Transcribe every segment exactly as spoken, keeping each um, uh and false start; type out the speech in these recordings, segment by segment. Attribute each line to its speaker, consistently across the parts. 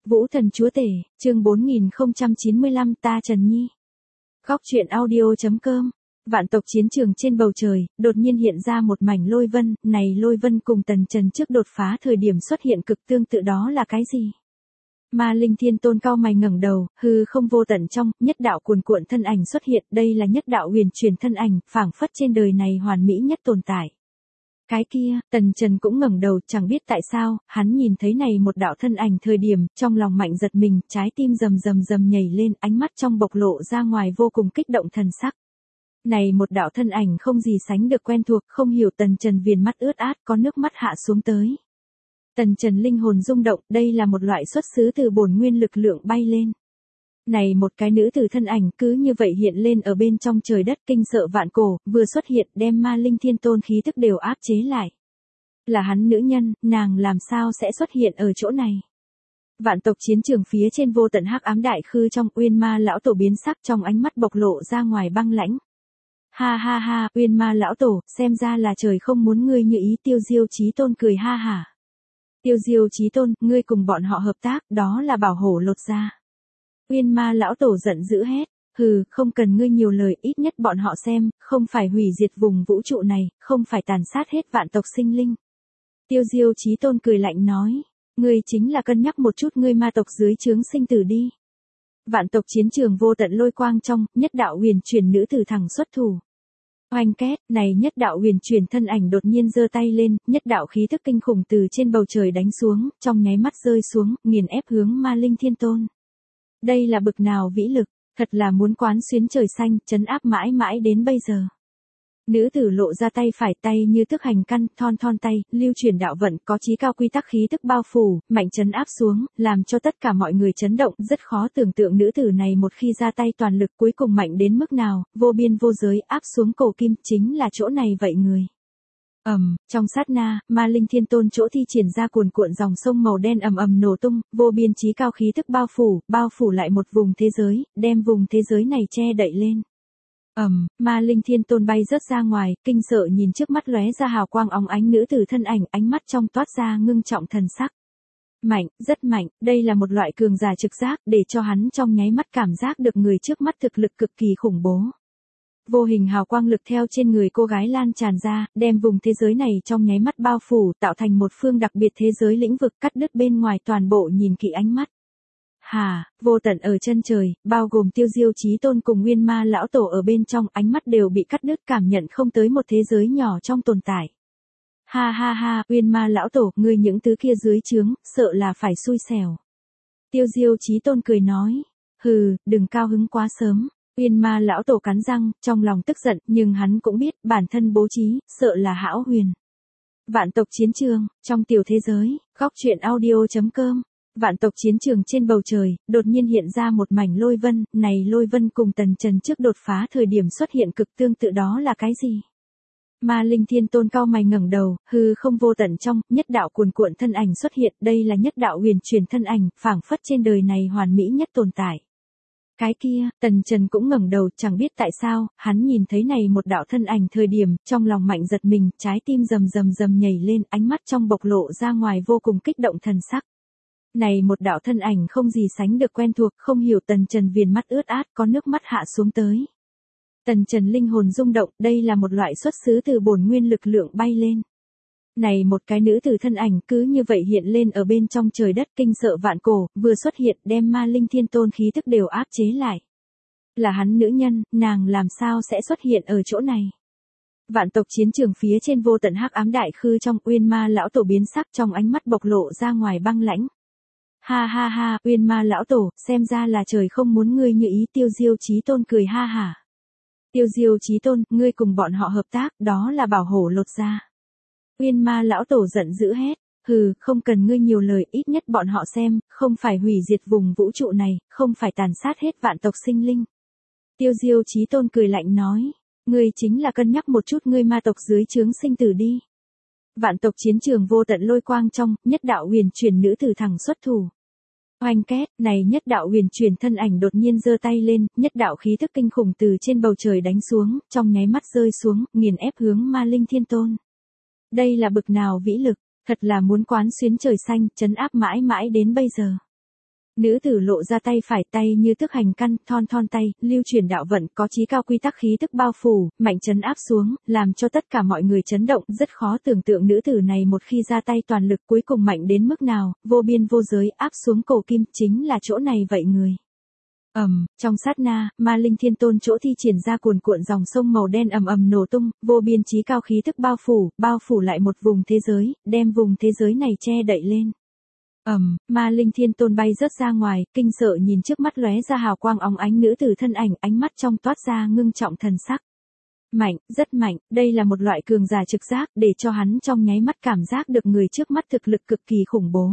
Speaker 1: Vũ Thần Chúa Tể, chương bốn nghìn không trăm chín mươi lăm ta Trần Nhi. Góc truyện audio.com. Vạn tộc chiến trường trên bầu trời, đột nhiên hiện ra một mảnh lôi vân, này lôi vân cùng Tần Trần trước đột phá thời điểm xuất hiện cực tương tự đó là cái gì? Ma Linh Thiên Tôn cao mày ngẩng đầu, hư không vô tận trong, nhất đạo cuồn cuộn thân ảnh xuất hiện, đây là nhất đạo huyền truyền thân ảnh, phảng phất trên đời này hoàn mỹ nhất tồn tại. Cái kia, Tần Trần cũng ngẩng đầu, chẳng biết tại sao, hắn nhìn thấy này một đạo thân ảnh thời điểm, trong lòng mạnh giật mình, trái tim rầm rầm rầm nhảy lên, ánh mắt trong bộc lộ ra ngoài vô cùng kích động thần sắc. Này một đạo thân ảnh không gì sánh được quen thuộc, không hiểu Tần Trần viền mắt ướt át, có nước mắt hạ xuống tới. Tần Trần linh hồn rung động, đây là một loại xuất xứ từ bổn nguyên lực lượng bay lên. Này một cái nữ tử thân ảnh cứ như vậy hiện lên ở bên trong trời đất kinh sợ vạn cổ, vừa xuất hiện đem Ma Linh Thiên Tôn khí thức đều áp chế lại. Là hắn nữ nhân, nàng làm sao sẽ xuất hiện ở chỗ này? Vạn tộc chiến trường phía trên vô tận hắc ám đại khư trong Uyên Ma lão tổ biến sắc trong ánh mắt bộc lộ ra ngoài băng lãnh. Ha ha ha, Uyên Ma lão tổ, xem ra là trời không muốn ngươi như ý. Tiêu Diêu Chí Tôn cười ha hả. Tiêu Diêu Chí Tôn, ngươi cùng bọn họ hợp tác, đó là bảo hổ lột da. Uyên Ma lão tổ giận dữ hét, hừ, không cần ngươi nhiều lời, ít nhất bọn họ xem, không phải hủy diệt vùng vũ trụ này, không phải tàn sát hết vạn tộc sinh linh. Tiêu Diêu Chí Tôn cười lạnh nói, ngươi chính là cân nhắc một chút ngươi ma tộc dưới trướng sinh tử đi. Vạn tộc chiến trường vô tận lôi quang trong, nhất đạo huyền truyền nữ tử thẳng xuất thủ. Oanh két, này nhất đạo huyền truyền thân ảnh đột nhiên giơ tay lên, nhất đạo khí thức kinh khủng từ trên bầu trời đánh xuống, trong nháy mắt rơi xuống, nghiền ép hướng Ma Linh Thiên Tôn. Đây là bực nào vĩ lực, thật là muốn quán xuyến trời xanh, trấn áp mãi mãi đến bây giờ. Nữ tử lộ ra tay phải, tay như thức hành căn, thon thon tay, lưu truyền đạo vận, có chí cao quy tắc khí tức bao phủ, mạnh trấn áp xuống, làm cho tất cả mọi người chấn động, rất khó tưởng tượng nữ tử này một khi ra tay toàn lực cuối cùng mạnh đến mức nào, vô biên vô giới, áp xuống cổ kim, chính là chỗ này vậy người. Ầm, um, trong sát na, Ma Linh Thiên Tôn chỗ thi triển ra cuồn cuộn dòng sông màu đen ầm ầm nổ tung, vô biên chí cao khí tức bao phủ, bao phủ lại một vùng thế giới, đem vùng thế giới này che đậy lên. Ầm, um, Ma Linh Thiên Tôn bay rớt ra ngoài, kinh sợ nhìn trước mắt lóe ra hào quang óng ánh nữ tử thân ảnh, ánh mắt trong toát ra ngưng trọng thần sắc. Mạnh, rất mạnh, đây là một loại cường giả trực giác, để cho hắn trong nháy mắt cảm giác được người trước mắt thực lực cực kỳ khủng bố. Vô hình hào quang lực theo trên người cô gái lan tràn ra, đem vùng thế giới này trong nháy mắt bao phủ, tạo thành một phương đặc biệt thế giới lĩnh vực cắt đứt bên ngoài toàn bộ nhìn kỹ ánh mắt. Hà, vô tận ở chân trời, bao gồm Tiêu Diêu Chí Tôn cùng Uyên Ma lão tổ ở bên trong, ánh mắt đều bị cắt đứt, cảm nhận không tới một thế giới nhỏ trong tồn tại. Ha ha ha, Uyên Ma lão tổ, ngươi những thứ kia dưới trướng, sợ là phải xui xẻo. Tiêu Diêu Chí Tôn cười nói, hừ, đừng cao hứng quá sớm. Uyên Ma lão tổ cắn răng, trong lòng tức giận, nhưng hắn cũng biết, bản thân bố trí, sợ là hão huyền. Vạn tộc chiến trường, trong tiểu thế giới, góc truyện audio.com. Vạn tộc chiến trường trên bầu trời, đột nhiên hiện ra một mảnh lôi vân, này lôi vân cùng Tần Trần trước đột phá thời điểm xuất hiện cực tương tự đó là cái gì? Ma Linh Thiên Tôn cao mày ngẩng đầu, hư không vô tận trong, nhất đạo cuồn cuộn thân ảnh xuất hiện, đây là nhất đạo huyền truyền thân ảnh, phảng phất trên đời này hoàn mỹ nhất tồn tại. Cái kia, Tần Trần cũng ngẩng đầu, chẳng biết tại sao, hắn nhìn thấy này một đạo thân ảnh thời điểm, trong lòng mạnh giật mình, trái tim rầm rầm rầm nhảy lên, ánh mắt trong bộc lộ ra ngoài vô cùng kích động thần sắc. Này một đạo thân ảnh không gì sánh được quen thuộc, không hiểu Tần Trần viền mắt ướt át, có nước mắt hạ xuống tới. Tần Trần linh hồn rung động, đây là một loại xuất xứ từ bổn nguyên lực lượng bay lên. Này một cái nữ tử thân ảnh cứ như vậy hiện lên ở bên trong trời đất kinh sợ vạn cổ, vừa xuất hiện đem Ma Linh Thiên Tôn khí thức đều áp chế lại. Là hắn nữ nhân, nàng làm sao sẽ xuất hiện ở chỗ này? Vạn tộc chiến trường phía trên vô tận hắc ám đại khư trong Uyên Ma lão tổ biến sắc trong ánh mắt bộc lộ ra ngoài băng lãnh. Ha ha ha, Uyên Ma lão tổ, xem ra là trời không muốn ngươi như ý. Tiêu Diêu Chí Tôn cười ha hả. Tiêu Diêu Chí Tôn, ngươi cùng bọn họ hợp tác, đó là bảo hổ lột da. Uyên Ma lão tổ giận dữ hét, hừ, không cần ngươi nhiều lời, ít nhất bọn họ xem, không phải hủy diệt vùng vũ trụ này, không phải tàn sát hết vạn tộc sinh linh. Tiêu Diêu Chí Tôn cười lạnh nói, ngươi chính là cân nhắc một chút ngươi ma tộc dưới trướng sinh tử đi. Vạn tộc chiến trường vô tận lôi quang trong, nhất đạo huyền truyền nữ tử thẳng xuất thủ. Oanh két, này nhất đạo huyền truyền thân ảnh đột nhiên giơ tay lên, nhất đạo khí thức kinh khủng từ trên bầu trời đánh xuống, trong nháy mắt rơi xuống, nghiền ép hướng Ma Linh Thiên Tôn. Đây là bực nào vĩ lực, thật là muốn quán xuyến trời xanh, trấn áp mãi mãi đến bây giờ. Nữ tử lộ ra tay phải, tay như thức hành căn, thon thon tay, lưu chuyển đạo vận, có chí cao quy tắc khí tức bao phủ, mạnh chấn áp xuống, làm cho tất cả mọi người chấn động, rất khó tưởng tượng nữ tử này một khi ra tay toàn lực cuối cùng mạnh đến mức nào, vô biên vô giới, áp xuống cổ kim, chính là chỗ này vậy người. Ầm, um, trong sát na, Ma Linh Thiên Tôn chỗ thi triển ra cuồn cuộn dòng sông màu đen ầm ầm nổ tung, vô biên chí cao khí tức bao phủ, bao phủ lại một vùng thế giới, đem vùng thế giới này che đậy lên. Ầm, um, Ma Linh Thiên Tôn bay rớt ra ngoài, kinh sợ nhìn trước mắt lóe ra hào quang óng ánh nữ tử thân ảnh, ánh mắt trong toát ra ngưng trọng thần sắc. Mạnh, rất mạnh, đây là một loại cường giả trực giác, để cho hắn trong nháy mắt cảm giác được người trước mắt thực lực cực kỳ khủng bố.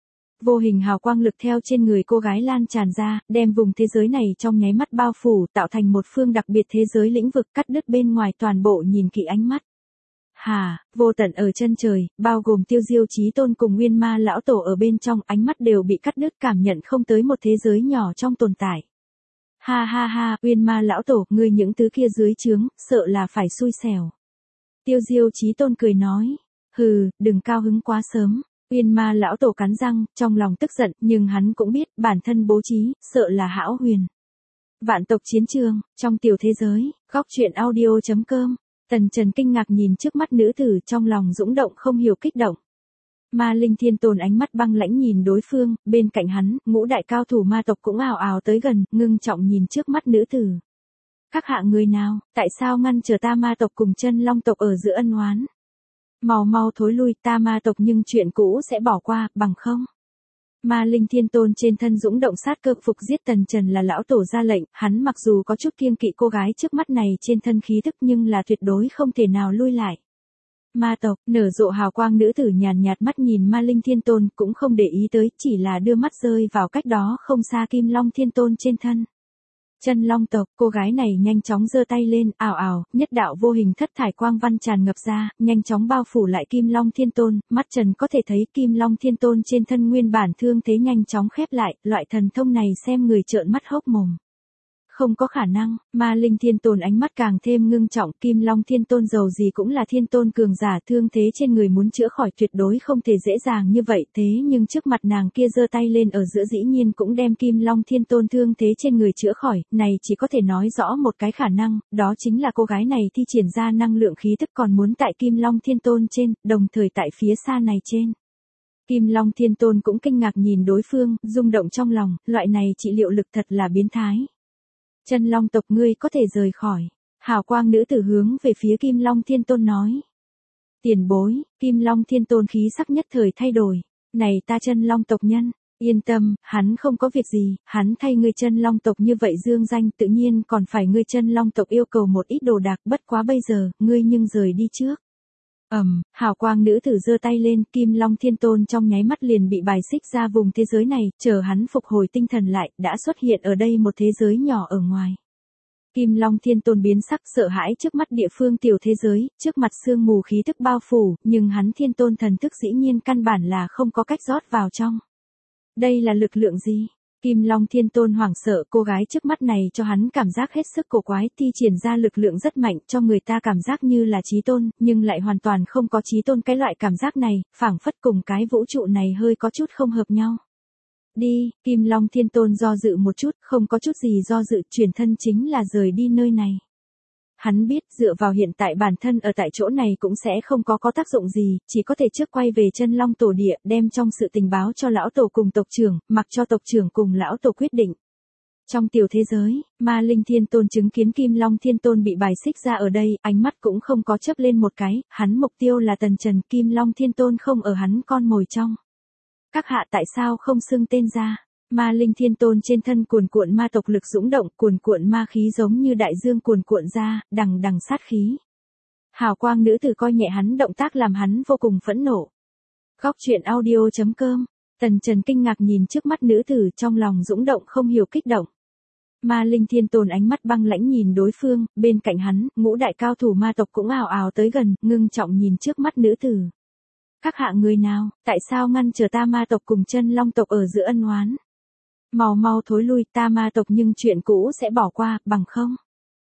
Speaker 1: Vô hình hào quang lực theo trên người cô gái lan tràn ra, đem vùng thế giới này trong nháy mắt bao phủ, tạo thành một phương đặc biệt thế giới lĩnh vực cắt đứt bên ngoài toàn bộ nhìn kỹ ánh mắt. Hà, vô tận ở chân trời, bao gồm Tiêu Diêu Chí Tôn cùng Nguyên Ma lão tổ ở bên trong, ánh mắt đều bị cắt đứt, cảm nhận không tới một thế giới nhỏ trong tồn tại. Ha ha ha, Nguyên Ma lão tổ, ngươi những thứ kia dưới trướng, sợ là phải xui xẻo. Tiêu Diêu Chí Tôn cười nói, hừ, đừng cao hứng quá sớm. Nguyên Ma lão tổ cắn răng, trong lòng tức giận, nhưng hắn cũng biết, bản thân bố trí, sợ là hão huyền. Vạn tộc chiến trường, trong tiểu thế giới, góc truyện audio chấm com. Tần Trần kinh ngạc nhìn trước mắt nữ tử, trong lòng dũng động không hiểu kích động. Ma Linh Thiên Tôn ánh mắt băng lãnh nhìn đối phương, bên cạnh hắn, ngũ đại cao thủ ma tộc cũng ào ào tới gần, ngưng trọng nhìn trước mắt nữ tử. Các hạ người nào, tại sao ngăn trở ta ma tộc cùng chân long tộc ở giữa ân oán? Mau mau thối lui, ta ma tộc nhưng chuyện cũ sẽ bỏ qua, bằng không? Ma Linh Thiên Tôn trên thân dũng động sát cơ, phục giết Tần Trần là lão tổ ra lệnh, hắn mặc dù có chút kiêng kỵ cô gái trước mắt này trên thân khí thức nhưng là tuyệt đối không thể nào lui lại. Ma tộc, nở rộ hào quang nữ tử nhàn nhạt mắt nhìn Ma Linh Thiên Tôn, cũng không để ý tới, chỉ là đưa mắt rơi vào cách đó không xa Kim Long Thiên Tôn trên thân. Chân long tộc, cô gái này nhanh chóng giơ tay lên, ảo ảo, nhất đạo vô hình thất thải quang văn tràn ngập ra, nhanh chóng bao phủ lại Kim Long Thiên Tôn, mắt Trần có thể thấy Kim Long Thiên Tôn trên thân nguyên bản thương thế nhanh chóng khép lại, loại thần thông này xem người trợn mắt hốc mồm. Không có khả năng, Ma Linh Thiên Tôn ánh mắt càng thêm ngưng trọng, Kim Long Thiên Tôn dầu gì cũng là thiên tôn cường giả, thương thế trên người muốn chữa khỏi tuyệt đối không thể dễ dàng như vậy, thế nhưng trước mặt nàng kia giơ tay lên ở giữa dĩ nhiên cũng đem Kim Long Thiên Tôn thương thế trên người chữa khỏi, này chỉ có thể nói rõ một cái khả năng, đó chính là cô gái này thi triển ra năng lượng khí tức còn muốn tại Kim Long Thiên Tôn trên, đồng thời tại phía xa này trên. Kim Long Thiên Tôn cũng kinh ngạc nhìn đối phương, rung động trong lòng, loại này trị liệu lực thật là biến thái. Chân long tộc ngươi có thể rời khỏi. Hào quang nữ tử hướng về phía Kim Long Thiên Tôn nói. Tiền bối, Kim Long Thiên Tôn khí sắc nhất thời thay đổi. Này ta chân long tộc nhân, yên tâm, hắn không có việc gì, hắn thay ngươi chân long tộc như vậy dương danh tự nhiên còn phải ngươi chân long tộc yêu cầu một ít đồ đạc, bất quá bây giờ, ngươi nhưng rời đi trước. Ầm, um, hào quang nữ tử giơ tay lên, Kim Long Thiên Tôn trong nháy mắt liền bị bài xích ra vùng thế giới này, chờ hắn phục hồi tinh thần lại, đã xuất hiện ở đây một thế giới nhỏ ở ngoài. Kim Long Thiên Tôn biến sắc sợ hãi trước mắt địa phương tiểu thế giới, trước mặt sương mù khí tức bao phủ, nhưng hắn Thiên Tôn thần thức dĩ nhiên căn bản là không có cách rót vào trong. Đây là lực lượng gì? Kim Long Thiên Tôn hoảng sợ, cô gái trước mắt này cho hắn cảm giác hết sức cổ quái, thi triển ra lực lượng rất mạnh, cho người ta cảm giác như là chí tôn, nhưng lại hoàn toàn không có chí tôn cái loại cảm giác này, phảng phất cùng cái vũ trụ này hơi có chút không hợp nhau. Đi, Kim Long Thiên Tôn do dự một chút, không có chút gì do dự, chuyển thân chính là rời đi nơi này. Hắn biết dựa vào hiện tại bản thân ở tại chỗ này cũng sẽ không có có tác dụng gì, chỉ có thể trước quay về chân long tổ địa, đem trong sự tình báo cho lão tổ cùng tộc trưởng, mặc cho tộc trưởng cùng lão tổ quyết định. Trong tiểu thế giới, Ma Linh Thiên Tôn chứng kiến Kim Long Thiên Tôn bị bài xích ra ở đây, ánh mắt cũng không có chớp lên một cái, hắn mục tiêu là Tần Trần, Kim Long Thiên Tôn không ở hắn con mồi trong. Các hạ tại sao không xưng tên ra? Ma Linh Thiên Tôn trên thân cuồn cuộn ma tộc lực dũng động, cuồn cuộn ma khí giống như đại dương cuồn cuộn ra, đằng đằng sát khí. Hào quang nữ tử coi nhẹ hắn động tác làm hắn vô cùng phẫn nộ. Góc truyện audio chấm com. Tần Trần kinh ngạc nhìn trước mắt nữ tử, trong lòng dũng động không hiểu kích động. Ma Linh Thiên Tôn ánh mắt băng lãnh nhìn đối phương, bên cạnh hắn, ngũ đại cao thủ ma tộc cũng ào ào tới gần, ngưng trọng nhìn trước mắt nữ tử. Các hạ người nào, tại sao ngăn trở ta ma tộc cùng chân long tộc ở giữa ân oán? Mau mau thối lui, ta ma tộc nhưng chuyện cũ sẽ bỏ qua, bằng không?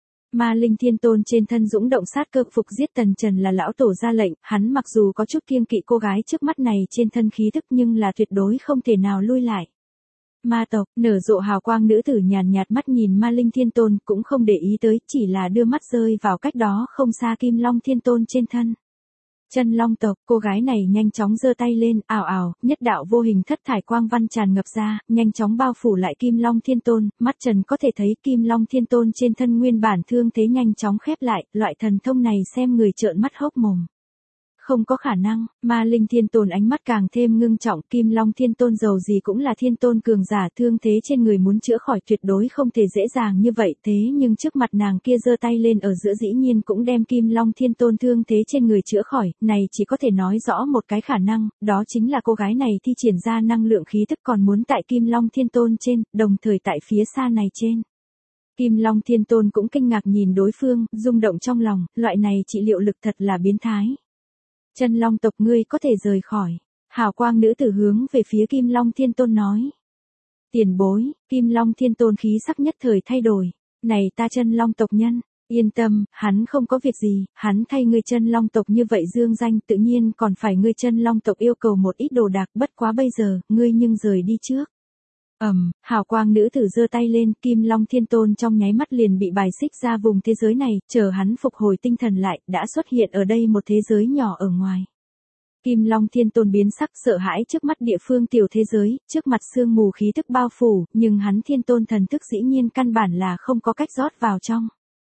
Speaker 1: Ma Linh Thiên Tôn trên thân dũng động sát cơ, phục giết Tần Trần là lão tổ ra lệnh, hắn mặc dù có chút kiêng kỵ cô gái trước mắt này trên thân khí thức nhưng là tuyệt đối không thể nào lui lại. Ma tộc, nở rộ hào quang nữ tử nhàn nhạt mắt nhìn Ma Linh Thiên Tôn, cũng không để ý tới, chỉ là đưa mắt rơi vào cách đó không xa Kim Long Thiên Tôn trên thân. Chân Long tộc, cô gái này nhanh chóng giơ tay lên, ào ào, nhất đạo vô hình thất thải quang văn tràn ngập ra, nhanh chóng bao phủ lại Kim Long Thiên Tôn, mắt Trần có thể thấy Kim Long Thiên Tôn trên thân nguyên bản thương thế nhanh chóng khép lại, loại thần thông này xem người trợn mắt hốc mồm. Không có khả năng, Ma Linh Thiên Tôn ánh mắt càng thêm ngưng trọng, Kim Long Thiên Tôn dầu gì cũng là thiên tôn cường giả, thương thế trên người muốn chữa khỏi tuyệt đối không thể dễ dàng như vậy, thế nhưng trước mặt nàng kia giơ tay lên ở giữa dĩ nhiên cũng đem Kim Long Thiên Tôn thương thế trên người chữa khỏi, này chỉ có thể nói rõ một cái khả năng, đó chính là cô gái này thi triển ra năng lượng khí tức còn muốn tại Kim Long Thiên Tôn trên, đồng thời tại phía xa này trên. Kim Long Thiên Tôn cũng kinh ngạc nhìn đối phương, rung động trong lòng, loại này trị liệu lực thật là biến thái. Chân Long tộc ngươi có thể rời khỏi. Hào quang nữ tử hướng về phía Kim Long Thiên Tôn nói. Tiền bối, Kim Long Thiên Tôn khí sắc nhất thời thay đổi. Này ta Chân Long tộc nhân, yên tâm, hắn không có việc gì, hắn thay ngươi Chân Long tộc như vậy dương danh tự nhiên còn phải ngươi Chân Long tộc yêu cầu một ít đồ đạc, bất quá bây giờ, ngươi nhưng rời đi trước. Ầm, um, hào quang nữ tử giơ tay lên, Kim Long Thiên Tôn trong nháy mắt liền bị bài xích ra vùng thế giới này, chờ hắn phục hồi tinh thần lại, đã xuất hiện ở đây một thế giới nhỏ ở ngoài. Kim Long Thiên Tôn biến sắc sợ hãi trước mắt địa phương tiểu thế giới, trước mặt sương mù khí tức bao phủ, nhưng hắn Thiên Tôn thần thức dĩ nhiên căn bản là không có cách rót vào trong.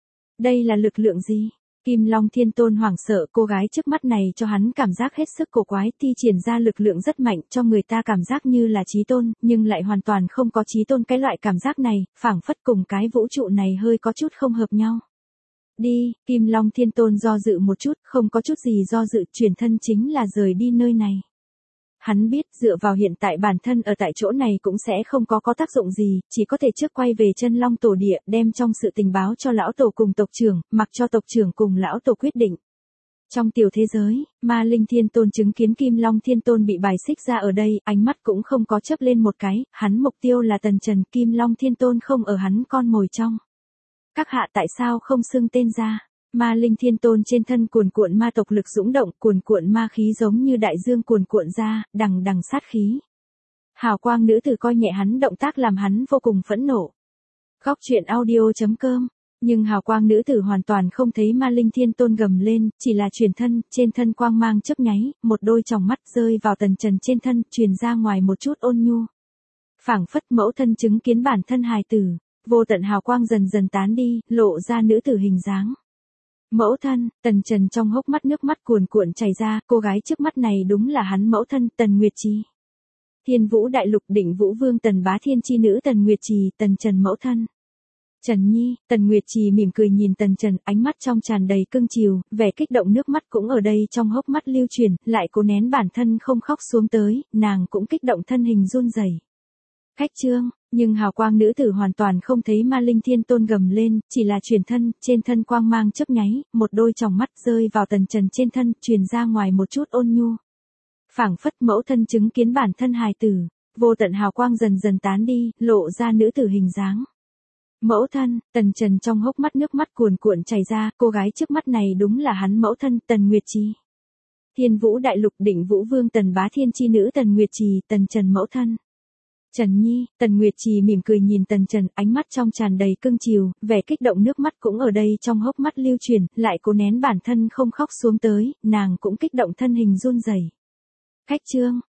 Speaker 1: Đây là lực lượng gì? Kim Long Thiên Tôn hoảng sợ, cô gái trước mắt này cho hắn cảm giác hết sức cổ quái, thi triển ra lực lượng rất mạnh, cho người ta cảm giác như là chí tôn, nhưng lại hoàn toàn không có chí tôn cái loại cảm giác này, phảng phất cùng cái vũ trụ này hơi có chút không hợp nhau. Đi, Kim Long Thiên Tôn do dự một chút, không có chút gì do dự, chuyển thân chính là rời đi nơi này. Hắn biết dựa vào hiện tại bản thân ở tại chỗ này cũng sẽ không có có tác dụng gì, chỉ có thể trước quay về Chân Long tổ địa, đem trong sự tình báo cho lão tổ cùng tộc trưởng, mặc cho tộc trưởng cùng lão tổ quyết định. Trong tiểu thế giới, Ma Linh Thiên Tôn chứng kiến Kim Long Thiên Tôn bị bài xích ra ở đây, ánh mắt cũng không có chớp lên một cái, hắn mục tiêu là Tần Trần, Kim Long Thiên Tôn không ở hắn con mồi trong. Các hạ tại sao không xưng tên ra? Ma Linh Thiên Tôn trên thân cuồn cuộn ma tộc lực dũng động, cuồn cuộn ma khí giống như đại dương cuồn cuộn ra, đằng đằng sát khí. Hào quang nữ tử coi nhẹ hắn động tác làm hắn vô cùng phẫn nộ. Góc truyện audio chấm com. Nhưng hào quang nữ tử hoàn toàn không thấy Ma Linh Thiên Tôn gầm lên, chỉ là chuyển thân, trên thân quang mang chớp nháy, một đôi tròng mắt rơi vào Tần Trần trên thân, truyền ra ngoài một chút ôn nhu. Phảng phất mẫu thân chứng kiến bản thân hài tử, vô tận hào quang dần dần tán đi, lộ ra nữ tử hình dáng. Mẫu thân, Tần Trần trong hốc mắt nước mắt cuồn cuộn chảy ra, cô gái trước mắt này đúng là hắn mẫu thân, Tần Nguyệt Trì. Thiên Vũ Đại Lục Định Vũ Vương Tần Bá Thiên chi nữ Tần Nguyệt Trì, Tần Trần mẫu thân. Trần Nhi, Tần Nguyệt Trì mỉm cười nhìn Tần Trần, ánh mắt trong tràn đầy cưng chiều, vẻ kích động nước mắt cũng ở đây trong hốc mắt lưu truyền, lại cố nén bản thân không khóc xuống tới, nàng cũng kích động thân hình run rẩy. Khách trương, nhưng hào quang nữ tử hoàn toàn không thấy Ma Linh Thiên Tôn gầm lên, chỉ là chuyển thân, trên thân quang mang chớp nháy, một đôi tròng mắt rơi vào Tần Trần trên thân, truyền ra ngoài một chút ôn nhu. Phảng phất mẫu thân chứng kiến bản thân hài tử, vô tận hào quang dần dần tán đi, lộ ra nữ tử hình dáng. Mẫu thân, Tần Trần trong hốc mắt nước mắt cuồn cuộn chảy ra, cô gái trước mắt này đúng là hắn mẫu thân, Tần Nguyệt Trì. Thiên Vũ Đại Lục Định Vũ Vương Tần Bá Thiên chi nữ Tần Nguyệt Trì, Tần Trần mẫu thân. Trần Nhi, Tần Nguyệt Trì mỉm cười nhìn Tần Trần, ánh mắt trong tràn đầy cưng chiều, vẻ kích động nước mắt cũng ở đây trong hốc mắt lưu truyền, lại cố nén bản thân không khóc xuống tới, nàng cũng kích động thân hình run rẩy. Khách trương,